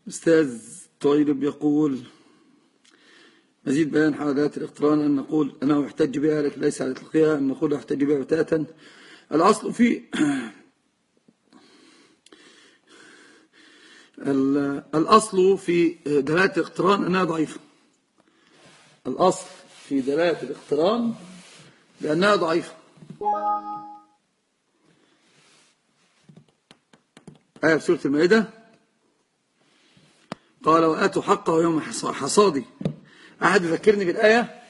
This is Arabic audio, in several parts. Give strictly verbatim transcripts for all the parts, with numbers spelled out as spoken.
أستاذ طيب يقول مزيد بيان حالات الاقتران أن نقول أنه يحتج بها لكن ليس على إطلاقها، أن نقول يحتج بها بتاتا. الأصل في الأصل في دلالة الاقتران أنها ضعيفة. الأصل في دلالة الاقتران لأنها ضعيفة. آية في سورة المائدة قال وآتوا حقه يوم حصادي. أحد يذكرني بالآية؟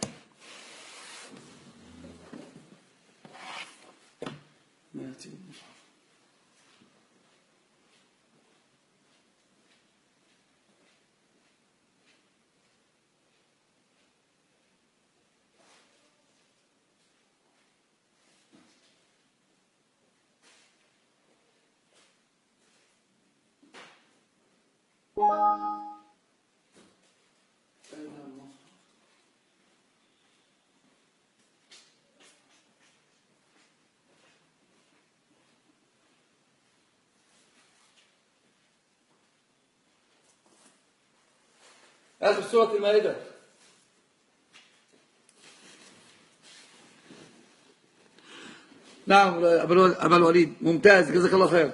آخر سورة المائدة. نعم أبا الوليد، ممتاز، جزاك الله خير.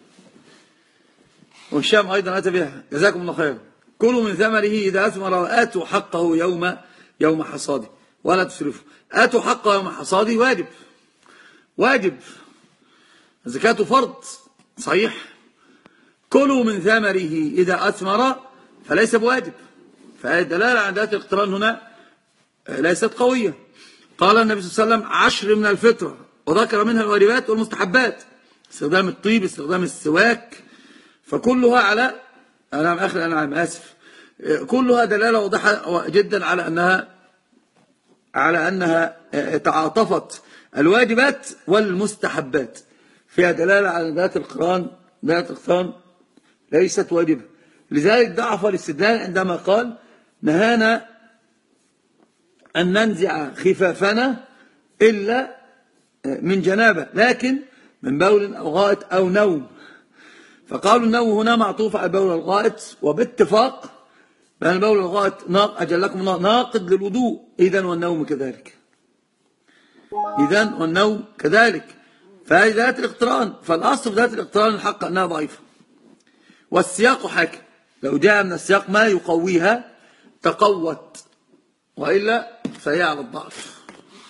والشام أيضا أتى بها، جزاكم الله خير. كلوا من ثمره إذا أثمر وآتوا حقه يوم يوم حصاده ولا تسرفوا. آتوا حقه يوم حصاده واجب، واجب. الزكاة فرض صحيح. كلوا من ثمره إذا أثمر فليس بواجب، فالدلالة على ذات الاقتران هنا ليست قوية. قال النبي صلى الله عليه وسلم عشر من الفطرة، وذكر منها الواجبات والمستحبات، استخدام الطيب، استخدام السواك، فكلها على أنا آخر الأنعام آسف كلها دلالة واضحة جدا على أنها على أنها تعاطفت الواجبات والمستحبات، فيها دلالة على ذات القرآن ذات الاقتران ليست واجبة. لذلك ضعف الاستدلال عندما قال نهانا أن ننزع خفافنا إلا من جنابة لكن من بول أو غائط أو نوم، فقالوا النوم هنا معطوف على بول الغائط، وباتفاق بأن بول الغائط أجلكم الله ناقض للوضوء، إذن والنوم كذلك، إذن والنوم كذلك. فهذه ذات الاقتران، فالأصل في ذات الاقتران الحق أنها ضعيفة، والسياق حاكم، لو جاء من السياق ما يقويها تقوت، وإلا فهي على الضعف.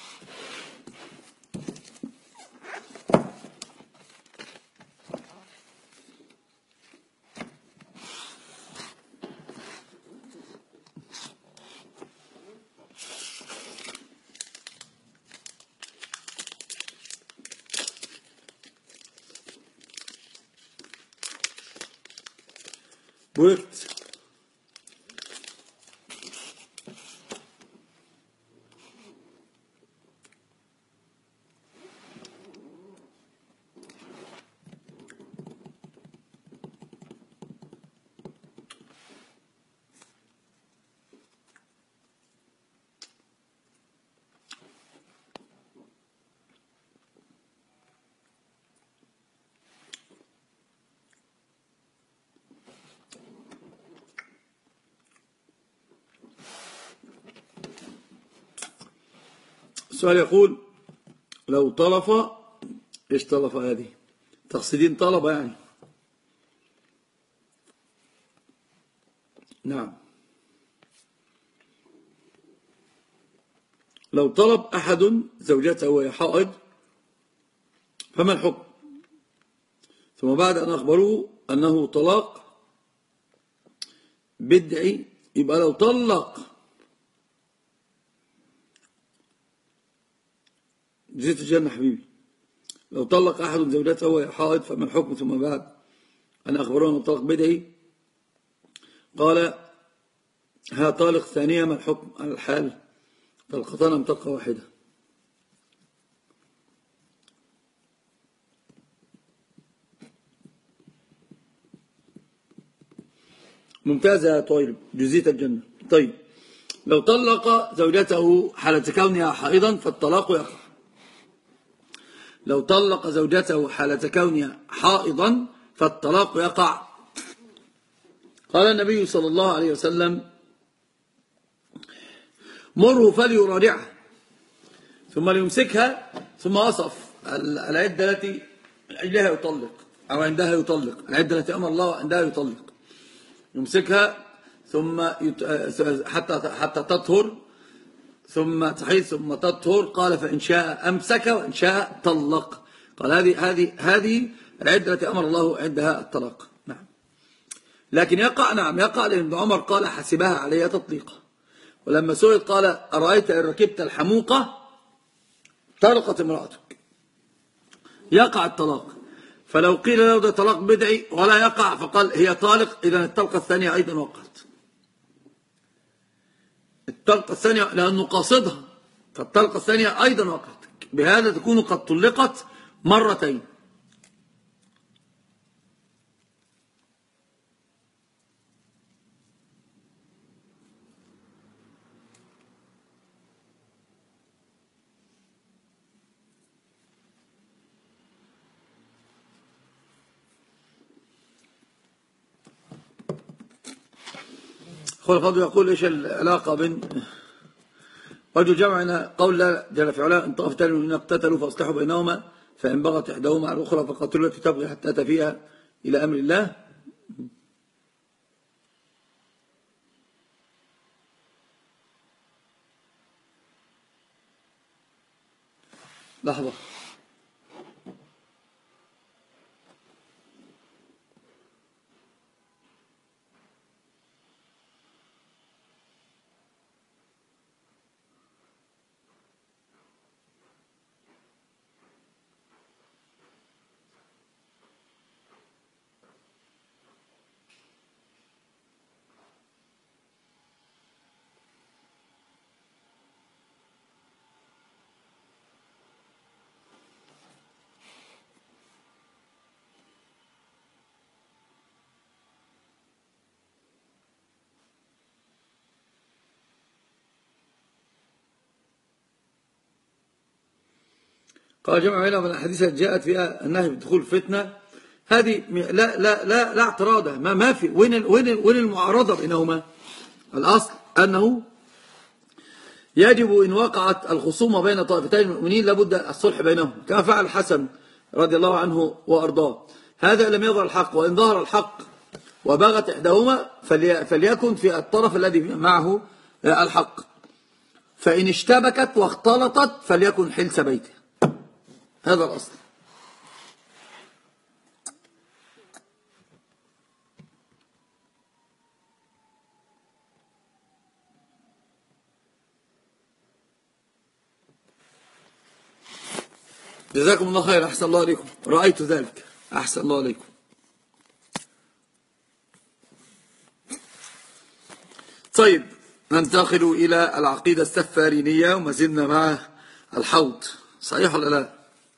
وقت السؤال يقول لو طلف، ايش طلف هذه؟ تقصدين طلب يعني؟ نعم. لو طلب أحد زوجته وهي حائض فما الحكم؟ ثم بعد أن أخبروه أنه طلاق بدعي، يبقى لو طلق جزيت الجنة حبيبي، لو طلق أحد زوجته وهي حائض فما الحكم؟ ثم بعد أن أخبروه أنه طلاق بدعي قال ها طالق ثانية، ما الحكم على الحال؟ طلقتان أم طلقة واحدة؟ ممتازة يا طيب، جزيت الجنة. طيب لو طلق زوجته حالة كونها حائضا فالطلاق يقع. لو طلق زوجته حالة كونها حائضا فالطلاق يقع قال النبي صلى الله عليه وسلم مره فليراجعها ثم ليمسكها، ثم وصف العدة التي عندها يطلق أو عندها يطلق، العدة التي أمر الله عندها يطلق، يمسكها ثم يت... حتى حتى تطهر ثم تحيض ثم تطهر. قال فإن شاء أمسك وإن شاء طلق. قال هذه هذه هذه العدة التي أمر الله عندها الطلاق. نعم. لكن يقع نعم يقع لأن ابن عمر قال حسبها عليها تطليقة، ولما سئل قال أرأيت إن ركبت الحموقة طلقت امرأتك، يقع الطلاق. فلو قيل له ده طلاق بدعي ولا يقع فقال هي طالق، إذا الطلقة الثانية أيضا وقعت، الطلقة الثانية لأنه قاصدها، فالطلقة الثانية أيضا وقعت، بهذا تكون قد طلقت مرتين. أخوة الفضل يقول إيش العلاقة بين وجه جمعنا قول لا جل في علاه إن طائفتان منهما اقتتلوا فاصلحوا بينهما فإن بغت إحداهما على الأخرى فقاتلوا التي تبغي حتى تفيء إلى أمر الله. لحظة قال جمع بينهم من الأحاديث التي جاءت فيها النهي بدخول فتنة، هذه لا لا لا لا اعتراض، ما ما في وين وين وين المعارضة بينهما؟ الأصل أنه يجب إن وقعت الخصومة بين طائفتين المؤمنين لابد الصلح بينهم، كما فعل الحسن رضي الله عنه وأرضاه. هذا لم يظهر الحق، وإن ظهر الحق وبغت إحداهما فليكن في الطرف الذي معه الحق، فإن اشتبكت واختلطت فليكن حلس بيته، هذا الأصل. جزاكم الله خير، أحسن الله عليكم، رأيت ذلك، أحسن الله عليكم. طيب ننتقل إلى العقيدة السفارينية وما زلنا مع الحوض، صحيح ولا لا؟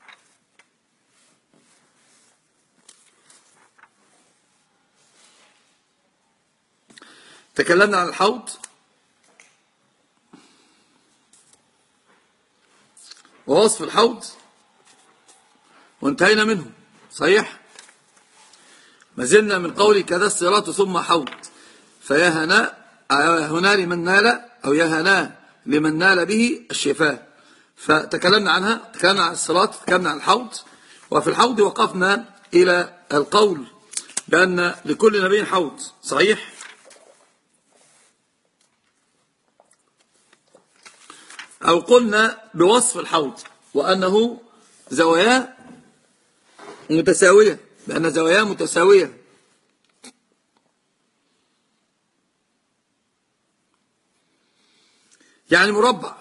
تكلمنا عن الحوض ووصف الحوض وانتهينا منه، صحيح؟ ما زلنا من قولي كذا الصراط ثم حوض، فيا هنا هنا لمن نال أو يا هنا لمن نال به الشفاء. فتكلمنا عنها، تكلمنا عن الصراط، تكلمنا عن الحوض، وفي الحوض وقفنا إلى القول بأن لكل نبي حوض، صحيح؟ أو قلنا بوصف الحوض وأنه زواياه متساوية، بأن زواياه متساوية، يعني مربع،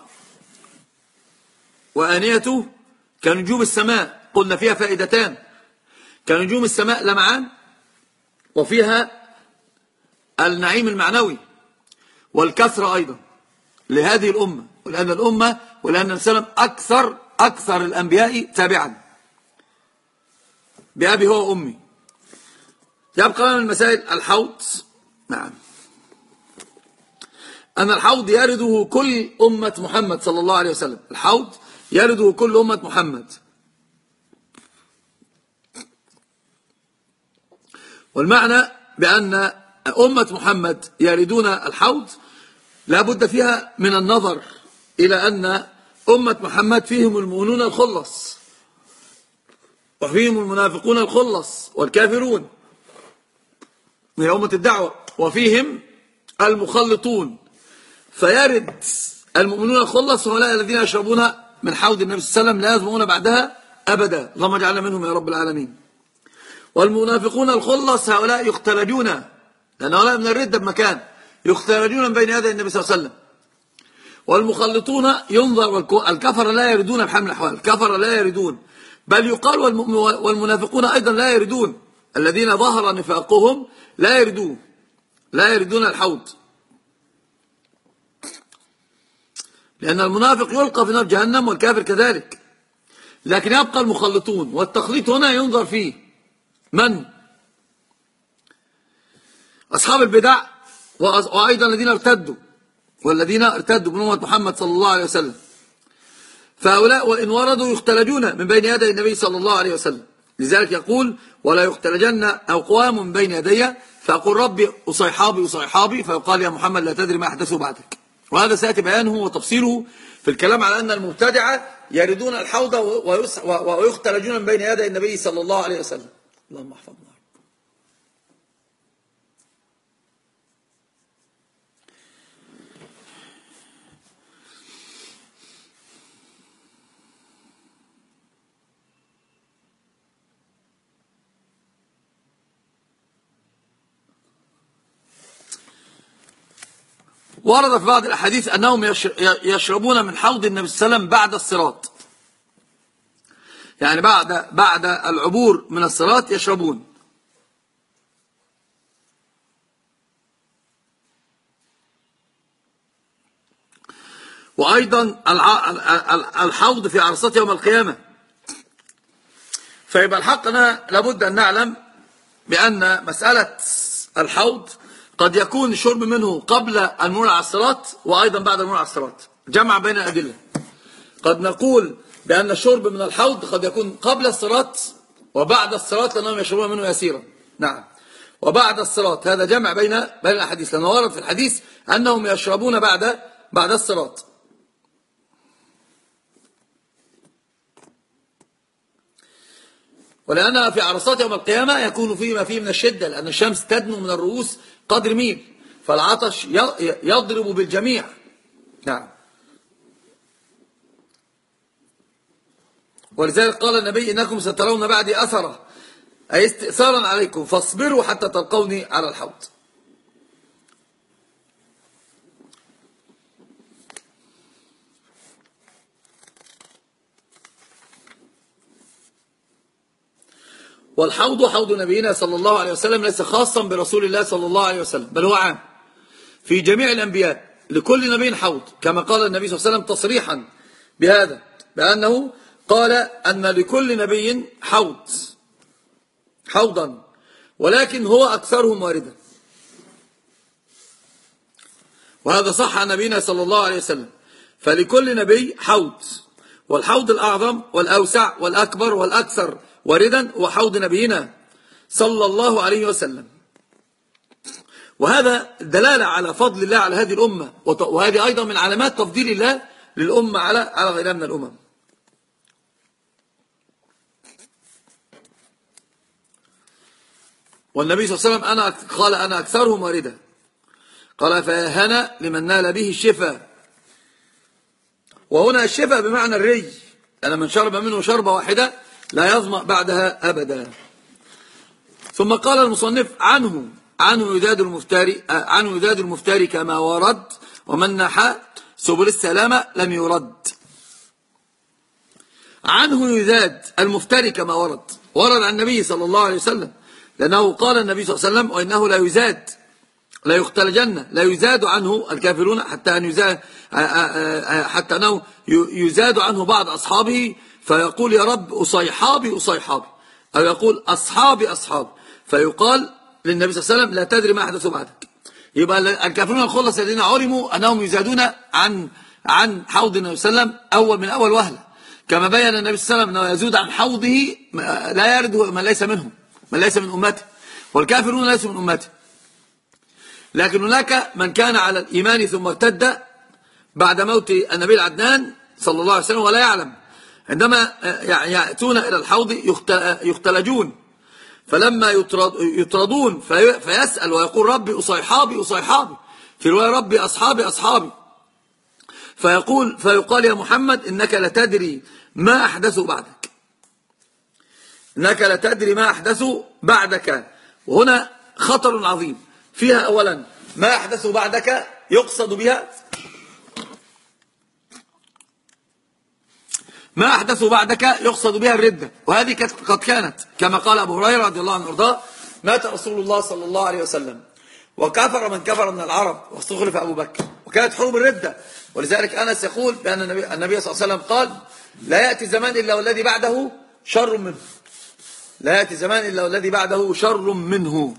وآنيته كنجوم السماء، قلنا فيها فائدتان، كنجوم السماء لمعان، وفيها النعيم المعنوي والكثرة أيضا لهذه الأمة، ولأن الأمة ولأن السلام أكثر أكثر الأنبياء تابعا بأبي هو وأمي. يبقى من المسائل الحوض، نعم، أن الحوض يرده كل أمة محمد صلى الله عليه وسلم، الحوض يرده كل أمة محمد، والمعنى بأن أمة محمد يردون الحوض لا بد فيها من النظر إلى أن أمة محمد فيهم المؤمنون الخلص وفيهم المنافقون الخلص والكافرون من أمة الدعوة، وفيهم المخلطون، فيرد المؤمنون الخلص هؤلاء الذين يشربون من حوض النبي صلى الله عليه وسلم لا يظمؤون بعدها أبدا، اللهم اجعلنا منهم يا رب العالمين. والمنافقون الخلص هؤلاء يختلجون، لأن هؤلاء من الردة بمكان يختلجون من بين يدي النبي صلى الله عليه وسلم. والمخلطون ينظر، الكفر لا يردون بحال من الأحوال، الكفر لا يردون، بل يقال والمنافقون أيضا لا يردون، الذين ظهر نفاقهم لا يردون لا يردون الحوض، لأن المنافق يلقى في نار جهنم والكافر كذلك. لكن يبقى المخلطون، والتخليط هنا ينظر فيه من؟ أصحاب البدع، وأيضا الذين ارتدوا والذين ارتدوا من أمة محمد صلى الله عليه وسلم، فهؤلاء وإن وردوا يختلجون من بين يدي النبي صلى الله عليه وسلم. لذلك يقول ولا يختلجن أقوام من بين يدي فأقول ربي أصيحابي أصيحابي، فيقال يا محمد لا تدري ما أحدثه بعدك. وهذا سيأتي بيانه وتفصيله في الكلام على أن المبتدعة يردون الحوض ويختلجون من بين يدي النبي صلى الله عليه وسلم. اللهم احفظنا. ورد في بعض الأحاديث أنهم يشربون من حوض النبي صلى الله عليه وسلم بعد الصراط، يعني بعد بعد العبور من الصراط يشربون. وأيضا الحوض في عرصات يوم القيامة. فيبقى الحق أنا لابد أن نعلم بأن مسألة الحوض قد يكون الشرب منه قبل المرور على الصراط وأيضا بعد المرور على الصراط، جمع بين الأدلة. قد نقول بأن الشرب من الحوض قد يكون قبل الصراط وبعد الصراط لأنهم يشربون منه يسيرا، نعم، وبعد الصراط، هذا جمع بين بين الأحاديث، لأنه ورد في الحديث أنهم يشربون بعد بعد الصراط. ولأنها في عرصات يوم القيامة يكون فيه ما فيه من الشدة، لأن الشمس تدنو من الرؤوس قدر ميل، فالعطش يضرب بالجميع، نعم. ولذلك قال النبي إنكم سترون بعدي أثرة، أي استئثارا عليكم، فاصبروا حتى تلقوني على الحوض. والحوض حوض نبينا صلى الله عليه وسلم ليس خاصا برسول الله صلى الله عليه وسلم، بل هو عام في جميع الأنبياء، لكل نبي حوض، كما قال النبي صلى الله عليه وسلم تصريحا بهذا، بأنه قال أن لكل نبي حوض حوضا، ولكن هو أكثرهم واردا. وهذا صح عن نبينا صلى الله عليه وسلم، فلكل نبي حوض، والحوض الأعظم والأوسع والأكبر والأكثر واردا وحوض نبينا صلى الله عليه وسلم. وهذا دلالة على فضل الله على هذه الأمة، وهذه أيضا من علامات تفضيل الله للأمة على على غيرها من الأمم. والنبي صلى الله عليه وسلم أنا قال أنا أكثرهم واردا، قال فهنا لمن نال به الشفاء. وهنا الشفاء بمعنى الري، أنا من شرب منه شربة واحدة لا يظمأ بعدها أبدا. ثم قال المصنف عنه عنه يداد المفتري عنه يداد المفتري كما ورد، ومن نحى سبل السلامة لم يرد. عنه يداد المفتري كما ورد، ورد عن النبي صلى الله عليه وسلم، لأنه قال النبي صلى الله عليه وسلم وإنه لا يزاد لا يختلجن لا يزاد عنه الكافرون حتى أن يزاد حتى أنه يزاد عنه بعض أصحابه فيقول يا رب أصيحابي أصيحابي، أو يقول أصحابي أصحابي، فيقال للنبي صلى الله عليه وسلم لا تدري ما أحدث بعدك. يبقى الكافرون الخلص الذين علموا أنهم يزادون عن عن حوض النبي صلى الله عليه وسلم أول من أول وهلة، كما بين النبي صلى الله عليه وسلم أنه يزود عن حوضه لا يرد من ليس منهم من ليس من أمته، والكافرون ليسوا من أمته. لكن هناك من كان على الإيمان ثم ارتد بعد موت النبي العدنان صلى الله عليه وسلم ولا يعلم، عندما يأتون إلى الحوض يختلجون، فلما يطردون فيسأل ويقول ربي أصيحابي أصيحابي، في رواية ربي أصحابي أصحابي، فيقول فيقال يا محمد إنك لتدري ما أحدثوا بعدك، إنك لتدري ما أحدثوا بعدك. وهنا خطر عظيم فيها. أولا ما أحدثوا بعدك يقصد بها ما أحدثوا بعدك يقصد بها الردة، وهذه قد كانت كما قال أبو هريرة رضي الله عنه وارضاه: مات رسول الله صلى الله عليه وسلم وكفر من كفر من العرب واستخلف أبو بكر، وكانت حروب الردة. ولذلك أنس يقول بأن النبي, النبي صلى الله عليه وسلم قال: لا يأتي زمان إلا والذي بعده شر منه، لا يأتي زمان إلا والذي بعده شر منه.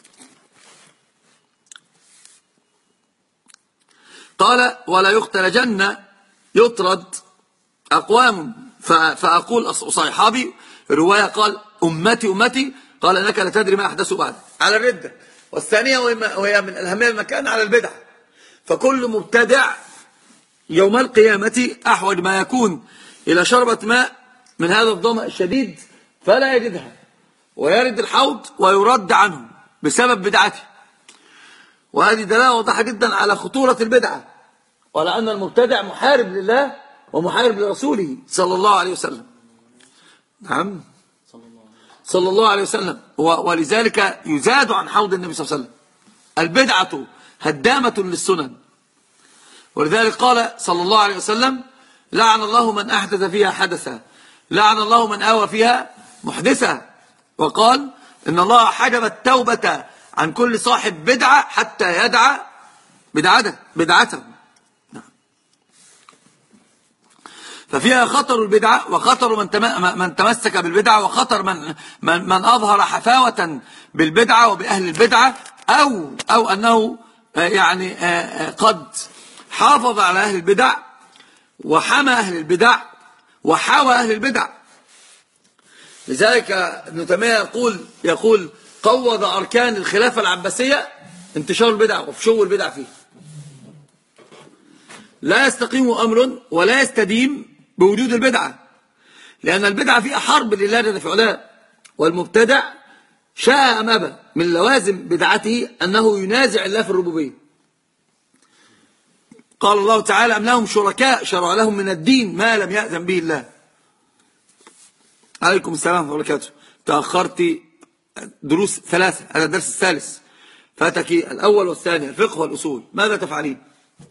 قال: ولا يختلجن يطرد أقوام فأقول أصحابي، رواية قال أمتي أمتي، قال إنك لا تدري ما أحدثوا بعد، على الردة. والثانية وهي من الأهمية المكان على البدع، فكل مبتدع يوم القيامة أحوج ما يكون إلى شربة ماء من هذا الظمأ الشديد فلا يجدها، ويرد الحوض ويرد عنه بسبب بدعته. وهذه دلالة واضحة جدا على خطورة البدعة، وعلى أن المبتدع محارب لله ومحارب لرسوله صلى الله عليه وسلم. نعم، صلى الله عليه وسلم. ولذلك يزاد عن حوض النبي صلى الله عليه وسلم. البدعة هدامة للسنن، ولذلك قال صلى الله عليه وسلم: لعن الله من أحدث فيها حدثا، لعن الله من آوى فيها محدثا. وقال: إن الله حجب التوبة عن كل صاحب بدعة حتى يدع بدعته بدعته. ففيها خطر البدعة وخطر من من تمسك بالبدعة، وخطر من من, من أظهر حفاوة بالبدعة وبأهل البدعة، أو أو أنه يعني قد حافظ على أهل البدع وحمى أهل البدع وحاوى أهل البدع. لذلك ابن تيمية يقول يقول قوض أركان الخلافة العباسية انتشار البدع وفشو البدع فيه. لا يستقيم أمر ولا يستديم بوجود البدعة، لأن البدعة فيها حرب لله جل في علاه، والمبتدع شاء أم أبى من لوازم بدعته أنه ينازع الله في الربوبية. قال الله تعالى: أم لهم شركاء شرع لهم من الدين ما لم يأذن به الله. عليكم السلام ورحمة الله وبركاته. تأخرت دروس ثلاثة، هذا الدرس الثالث، فاتك الأول والثاني الفقه والأصول، ماذا تفعلين؟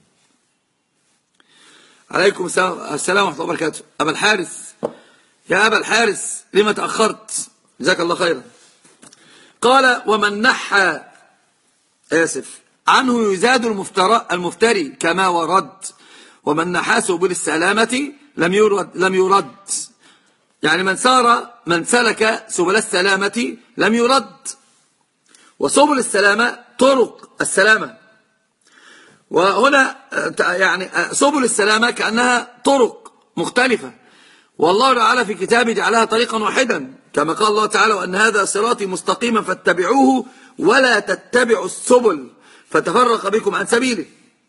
عليكم السلام ورحمة الله وبركاته. أبا الحارث، يا أبا الحارث لما تأخرت؟ جزاك الله خيرا. قال: ومن نحى آسف عنه يزاد المفترى المفتري كما ورد، ومن نحى سبل السلامة لم يرد لم يرد يعني من سار من سلك سبل السلامة لم يرد. وسبل السلامة طرق السلامة، وهنا يعني سبل السلامة كأنها طرق مختلفة، والله تعالى في كتابه جعلها طريقا واحدا، كما قال الله تعالى: وأن هذا صراطي مستقيما فاتبعوه ولا تتبعوا السبل فتفرق بكم عن سبيله.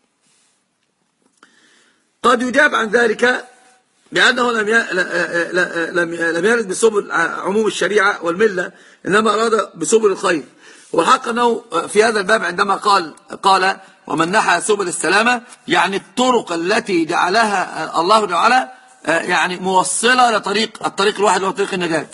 قد يجاب عن ذلك بأنه لم لم يرد بسبل عموم الشريعة والملة، إنما أراد بسبل الخير. والحق أنه في هذا الباب عندما قال قال ومن نحى سبل السلامة، يعني الطرق التي جعلها الله تعالى يعني موصلة لطريق الطريق الواحد وهو طريق النجاة.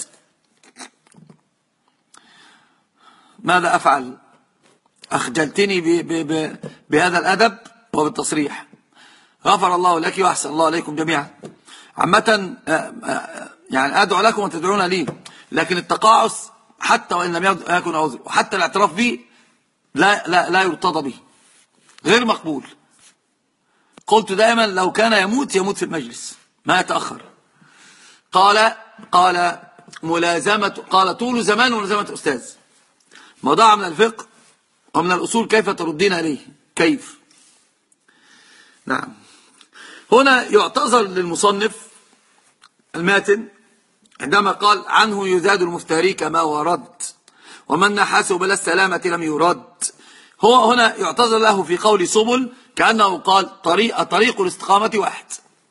ماذا أفعل؟ أخجلتني بهذا الأدب وبالتصريح. غفر الله لك وأحسن الله عليكم جميعا. عامة يعني أدعو لكم وتدعون لي، لكن التقاعس حتى وإن لم يكن عذر، وحتى الاعتراف به لا, لا, لا يرتضى به، غير مقبول. قلت دائما لو كان يموت يموت في المجلس ما يتأخر. قال قال ملازمة قال طول زمان وملازمة أستاذ، موضوع من الفقه ومن الأصول كيف تردين عليه؟ كيف؟ نعم. هنا يعتذر للمصنف الماتن عندما قال عنه يزاد المفتري كما ورد، ومن نحاسه بلا السلامة لم يرد. هو هنا يعتذر له في قول سبل كأنه قال طريق, طريق الاستقامة واحد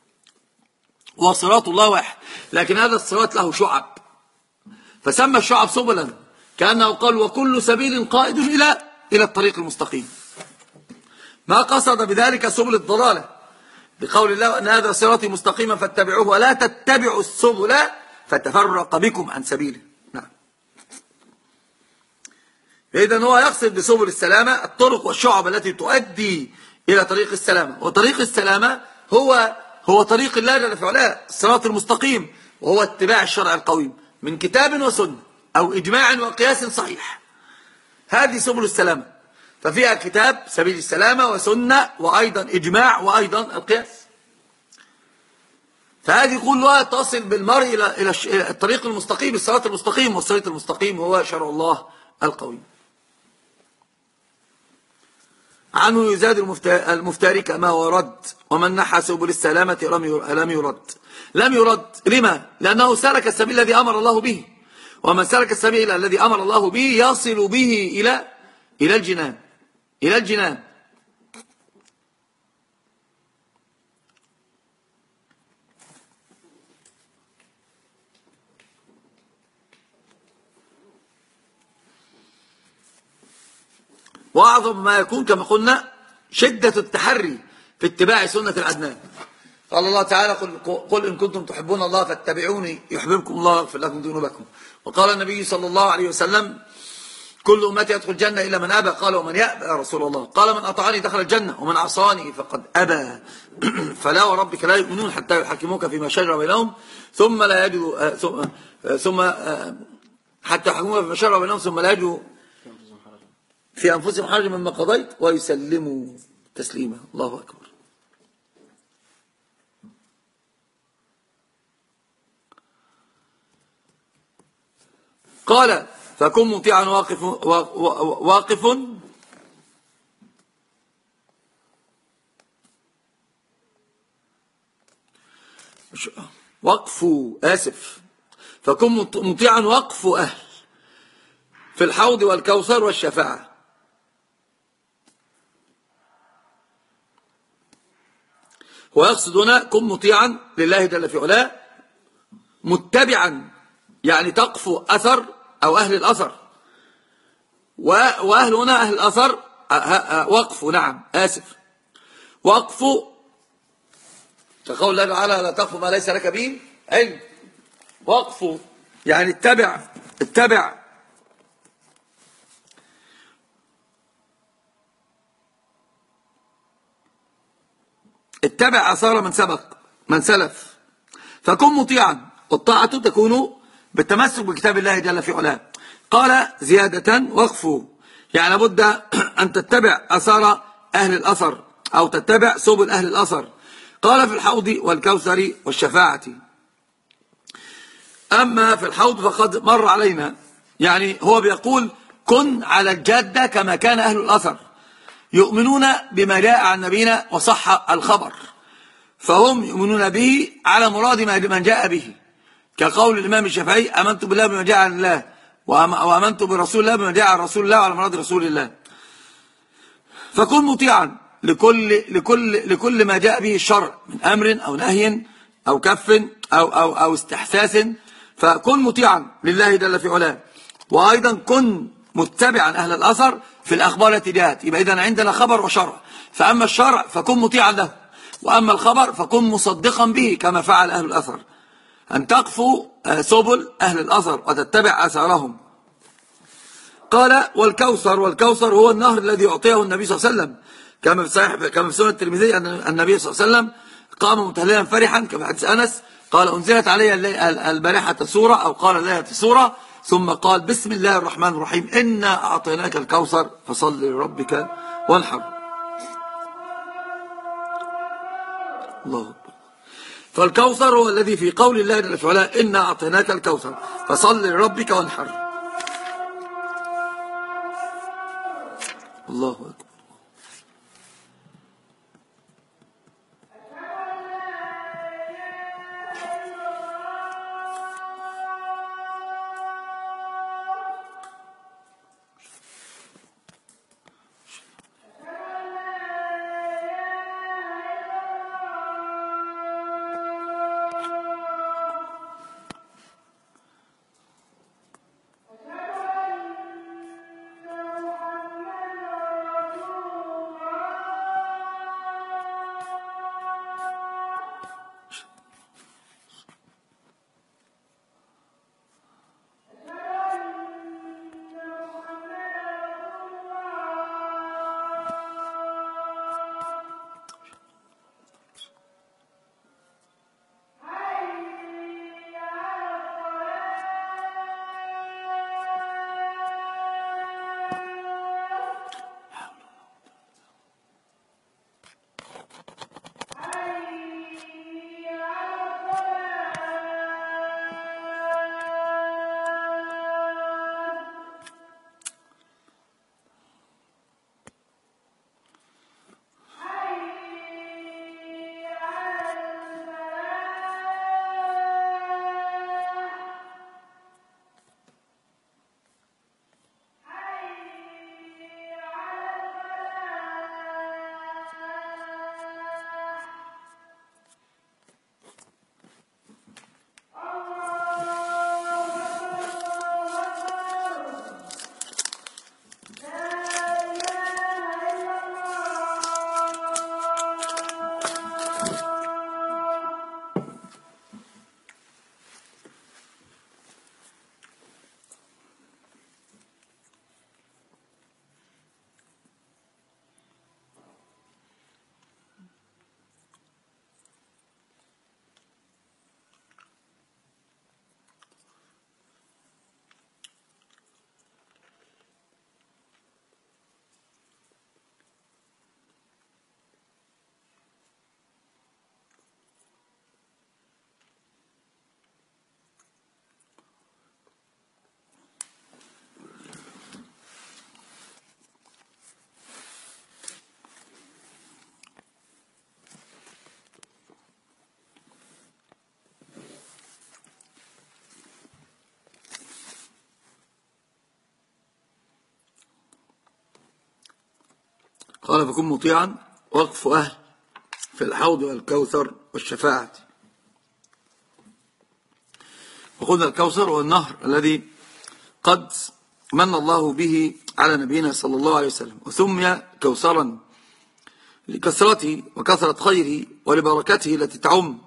وصراط الله واحد، لكن هذا الصراط له شعب فسمى الشعب سبلا، كأنه قال وكل سبيل قائد إلى إلى الطريق المستقيم. ما قصد بذلك سبل الضلالة، بقول الله أن هذا صراطي مستقيما فاتبعوه ولا تتبعوا السبل فتفرق بكم عن سبيله. نعم. إذن هو يقصد بسبل السلامة الطرق والشعب التي تؤدي إلى طريق السلامة، وطريق السلامة هو هو طريق الله جل في علاه، الصراط المستقيم، وهو اتباع الشرع القويم من كتاب وسنة أو إجماع وقياس صحيح. هذه سبل السلامة، ففيها كتاب سبيل السلامة وسنة وأيضا إجماع وأيضا القياس. فهذه كلها تصل بالمرء إلى إلى الطريق المستقيم، الصراط المستقيم، والصراط المستقيم هو شرع الله القويم. عنه يزاد المفتري كما هو رد، ومن نحى سبل السلامة لم يرد. لم يرد لما؟ لأنه سلك السبيل الذي أمر الله به، ومن سلك السبيل الذي أمر الله به يصل به إلى إلى الجنان إلى الجنان. وأعظم ما يكون كما قلنا شدة التحري في اتباع سنة العدنان. قال الله تعالى قل, قل إن كنتم تحبون الله فاتبعوني يحببكم الله ويغفر لكم ذنوبكم. وقال النبي صلى الله عليه وسلم كل أمتي يدخل الجنة إلا من أبى. قال ومن يأبى يا رسول الله؟ قال من أطاعني دخل الجنة ومن عصاني فقد أبى. فلا وربك لا يؤمنون حتى يحكموك فيما شجر بينهم ثم لا يجدوا ثم, ثم حتى يحكموك فيما شجر بينهم ثم لا يجدوا في أنفسهم حرج مما قضيت ويسلموا تسليما. الله أكبر. قال فكن مطيعا واقف واقف وقف آسف فكن مطيعا وقف أهل في الحوض والكوثر والشفاعة. ويقصد هنا كن مطيعا لله جل في علاه، متبعا يعني تقف أثر أو أهل الأثر، وأهل هنا أهل الأثر وقف. نعم آسف وقف كقول الله تعالى لا تقف ما ليس لك به علم. وقف يعني اتبع اتبع اتبع أثار من سبق من سلف. فكن مطيعا، والطاعة تكون بالتمسك بكتاب الله جل في علاه. قال زيادة وقفوا يعني لابد أن تتبع أثار أهل الأثر أو تتبع سبل أهل الأثر. قال في الحوض والكوثر والشفاعة. أما في الحوض فقد مر علينا، يعني هو بيقول كن على الجادة كما كان أهل الأثر يؤمنون بما جاء عن نبينا وصح الخبر، فهم يؤمنون به على مراد من جاء به، كقول الإمام الشافعي آمنت بالله بما جاء عن الله وآمنت برسول الله بما جاء عن رسول الله وعلى مراد رسول الله. فكن مطيعا لكل لكل لكل ما جاء به الشرع من أمر أو نهي أو كف أو أو أو استحساس، فكن مطيعا لله جل في علاه. وأيضا كن متبعا أهل الأثر في الأخبار التي جاءت. يبقى إذن عندنا خبر وشرع، فأما الشرع فكن مطيعا له، وأما الخبر فكن مصدقا به كما فعل أهل الأثر، أن تقفوا سبل أهل الأثر وتتبع أثارهم. قال والكوثر والكوثر هو النهر الذي أعطيه النبي صلى الله عليه وسلم، كما في صحيح كما في سنة الترمذي أن النبي صلى الله عليه وسلم قام متهللا فرحا كما حديث أنس قال أنزلت علي البارحة سورة أو قال الليلة سورة ثم قال بسم الله الرحمن الرحيم إنا أعطيناك الكوثر فصل لربك وانحر. الله أكبر. فالكوثر هو الذي في قول الله جل وعلا إنا أعطيناك الكوثر فصل لربك وانحر. الله أكبر. قال فكن مطيعا وقف أهل في الحوض والكوثر والشفاعة. وقلنا الكوثر هو النهر الذي قد من الله به على نبينا صلى الله عليه وسلم، وسمي كوثرا لكثرته وكثرة خيره ولبركته التي تعم.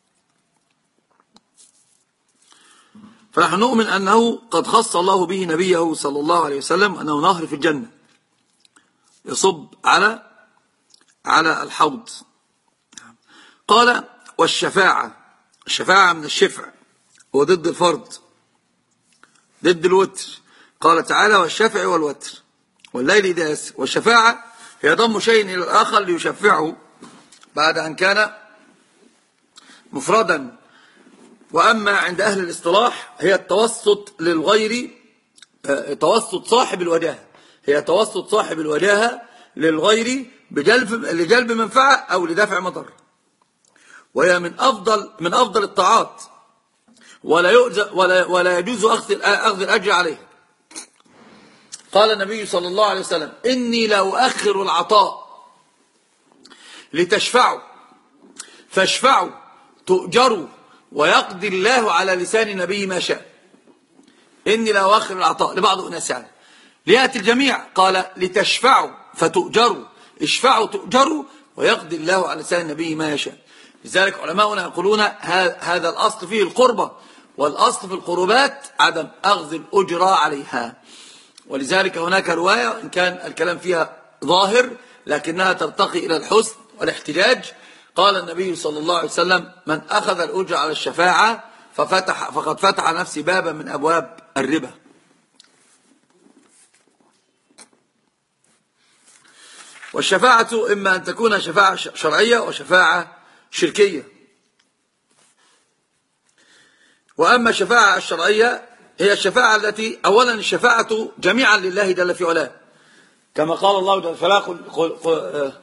فنحن نؤمن أنه قد خص الله به نبيه صلى الله عليه وسلم أنه نهر في الجنة يصب على على الحوض. قال والشفاعة، الشفاعة من الشفع هو ضد الفرض، ضد الوتر. قال تعالى والشفع والوتر والليل إذا يسر. والشفاعة هي ضم شيء إلى الآخر ليشفعه بعد أن كان مفردا. وأما عند أهل الاصطلاح هي التوسط للغير، توسط صاحب الوجاهة، هي توسط صاحب الوجاهة للغير بجلب لجلب منفعة أو لدفع مضر، وهي من أفضل من أفضل الطاعات، ولا ولا ولا يجوز أخذ أخذ الأجر عليه. قال النبي صلى الله عليه وسلم إني لأؤخر العطاء لتشفعوا فاشفعوا تؤجروا ويقضي الله على لسان نبي ما شاء. إني لأؤخر العطاء لبعض الناس، يعني ليأتي الجميع، قال لتشفعوا فتؤجروا، اشفعوا تؤجروا ويقضي الله على لسان نبي ما يشاء. لذلك علماؤنا يقولون هذا الأصل فيه القربة، والأصل في القربات عدم أخذ الأجرة عليها. ولذلك هناك رواية إن كان الكلام فيها ظاهر لكنها ترتقي إلى الحسن والاحتجاج. قال النبي صلى الله عليه وسلم من أخذ الأجرة على الشفاعة ففتح فقد فتح نفسه بابا من أبواب الربا. والشفاعة إما أن تكون شفاعة شرعية وشفاعة شركية. وأما الشفاعة الشرعية هي الشفاعة التي أولا الشفاعة جميعا لله جل في علاه، كما قال الله جل في علاه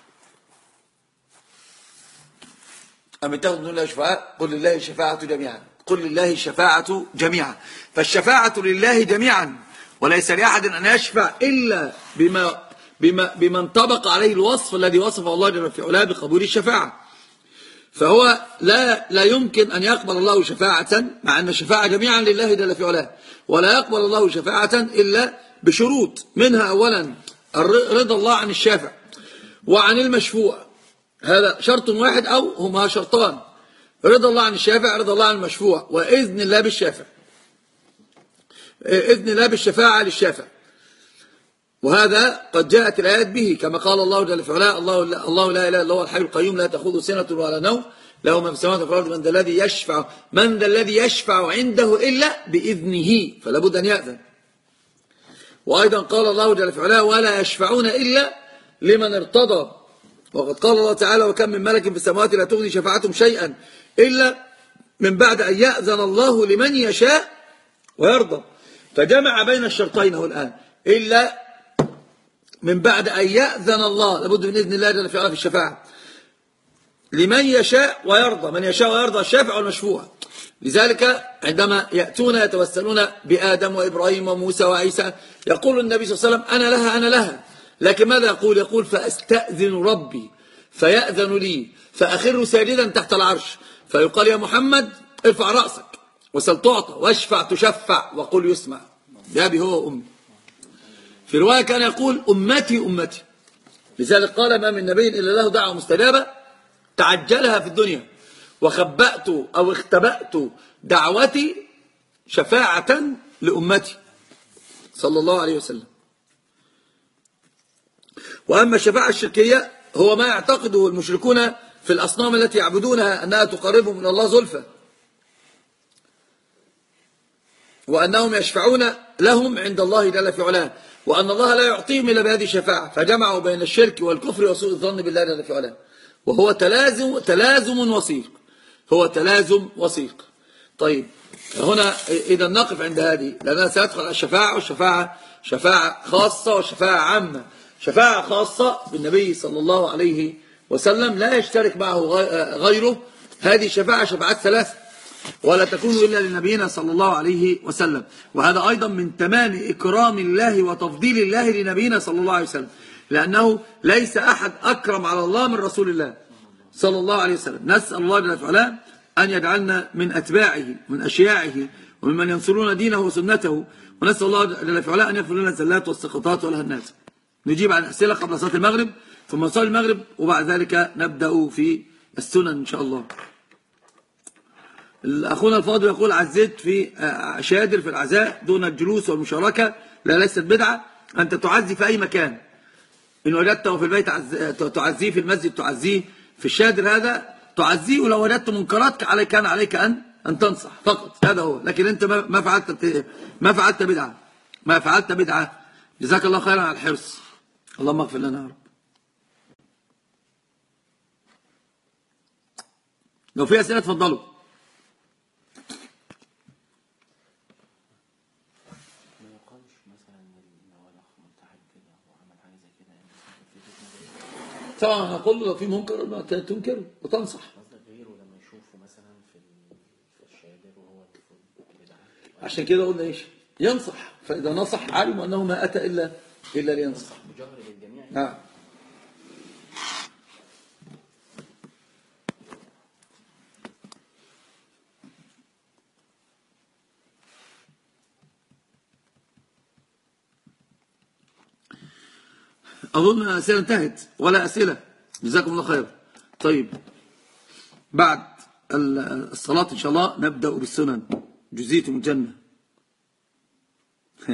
أم اتخذوا من الله شفعاء قل لله الشفاعة جميعا، قل لله الشفاعة جميعا. فالشفاعة لله جميعا، وليس لأحد أن يشفع إلا بما بما بما انطبق عليه الوصف الذي وصفه الله جل في علاه بقبول الشفاعة. فهو لا لا يمكن أن يقبل الله شفاعة، مع أن الشفاعة جميعا لله جل في علاه، ولا يقبل الله شفاعة إلا بشروط، منها أولا رضا الله عن الشافع وعن المشفوع، هذا شرط واحد أو هما شرطان، رضا الله عن الشافع، رضا الله عن المشفوع، وإذن الله بالشافع، إذن الله بالشفاعة للشافع. وهذا قد جاءت الآيات به، كما قال الله جل في علاه الله, الله لا إله إلا هو الحي القيوم لا تأخذه سنة ولا نوم له ما في السماوات وفي الأرض من ذا الذي يشفع من ذا الذي يشفع عنده إلا بإذنه، فلا بد أن يأذن. وأيضا قال الله جل في علاه ولا يشفعون إلا لمن ارتضى. وقد قال الله تعالى وكم من ملك في السماوات لا تغني شفاعتهم شيئا إلا من بعد أن يأذن الله لمن يشاء ويرضى. فجمع بين الشرطين هو الآن، إلا من بعد أن يأذن الله، لابد من إذن الله جل في علاه في الشفاعة لمن يشاء ويرضى، من يشاء ويرضى الشافع والمشفوع. لذلك عندما يأتون يتوسلون بآدم وإبراهيم وموسى وعيسى يقول النبي صلى الله عليه وسلم أنا لها أنا لها، لكن ماذا يقول؟ يقول فأستأذن ربي فيأذن لي فأخر ساجدا تحت العرش فيقال يا محمد ارفع رأسك وسل تعطى واشفع تشفع وقل يسمع بأبي هو وأمي. في رواية كان يقول أمتي أمتي. لذلك قال ما من نبي إلا له دعوة مستجابة تعجلها في الدنيا وخبأت أو اختبأت دعوتي شفاعة لأمتي صلى الله عليه وسلم. وأما الشفاعة الشركية هو ما يعتقده المشركون في الأصنام التي يعبدونها أنها تقربهم من الله زلفى، وأنهم يشفعون لهم عند الله جل في علاه، وأن الله لا يعطيهم إلا بهذه الشفاعة، فجمعوا بين الشرك والكفر وسوء الظن بالله جل في علاه. وهو تلازم تلازم وثيق، هو تلازم وثيق. طيب هنا إذا نقف عند هذه، لأننا سيدخل على الشفاعة، والشفاعة شفاعة خاصة وشفاعة عامة. شفاعة خاصة بالنبي صلى الله عليه وسلم لا يشترك معه غيره، هذه شفاعة شفاعات ثلاثة ولا تكون إلا لنبينا صلى الله عليه وسلم. وهذا أيضا من تمام إكرام الله وتفضيل الله لنبينا صلى الله عليه وسلم، لأنه ليس أحد أكرم على الله من رسول الله صلى الله عليه وسلم. نسأل الله جل وعلا أن يجعلنا من أتباعه من أشياعه وممن ينصرون دينه وسنته، ونسأل الله جل وعلا أن يغفر لنا الزلات والسقطات والهنات. نجيب عن أسئلة قبل صلاة المغرب ثم نصلي المغرب وبعد ذلك نبدأ في السنن إن شاء الله. أخونا الفاضل يقول عزيت في شادر في العزاء دون الجلوس والمشاركة، لا ليست بدعة. أنت تعزي في أي مكان، إن وجدته في البيت تعزيه، في المسجد تعزيه، في الشادر هذا تعزيه، ولو وجدت منكرات عليك كان عليك أن أن تنصح فقط، هذا هو. لكن أنت ما فعلت ما فعلت بدعة ما فعلت بدعة. جزاك الله خيرا على الحرص. اللهم اغفر لنا يا رب. لو في أسئلة تفضلوا. طبعا نقول له لو في منكر ما تنكره وتنصح. عشان كده قلنا ايش؟ ينصح، فإذا نصح علم أنه ما أتى إلا إلا لينصح. نعم. أظن الأسئلة انتهت ولا أسئلة. جزاكم الله خير. طيب بعد الصلاة إن شاء الله نبدأ بالسنن. جزيتم الجنة.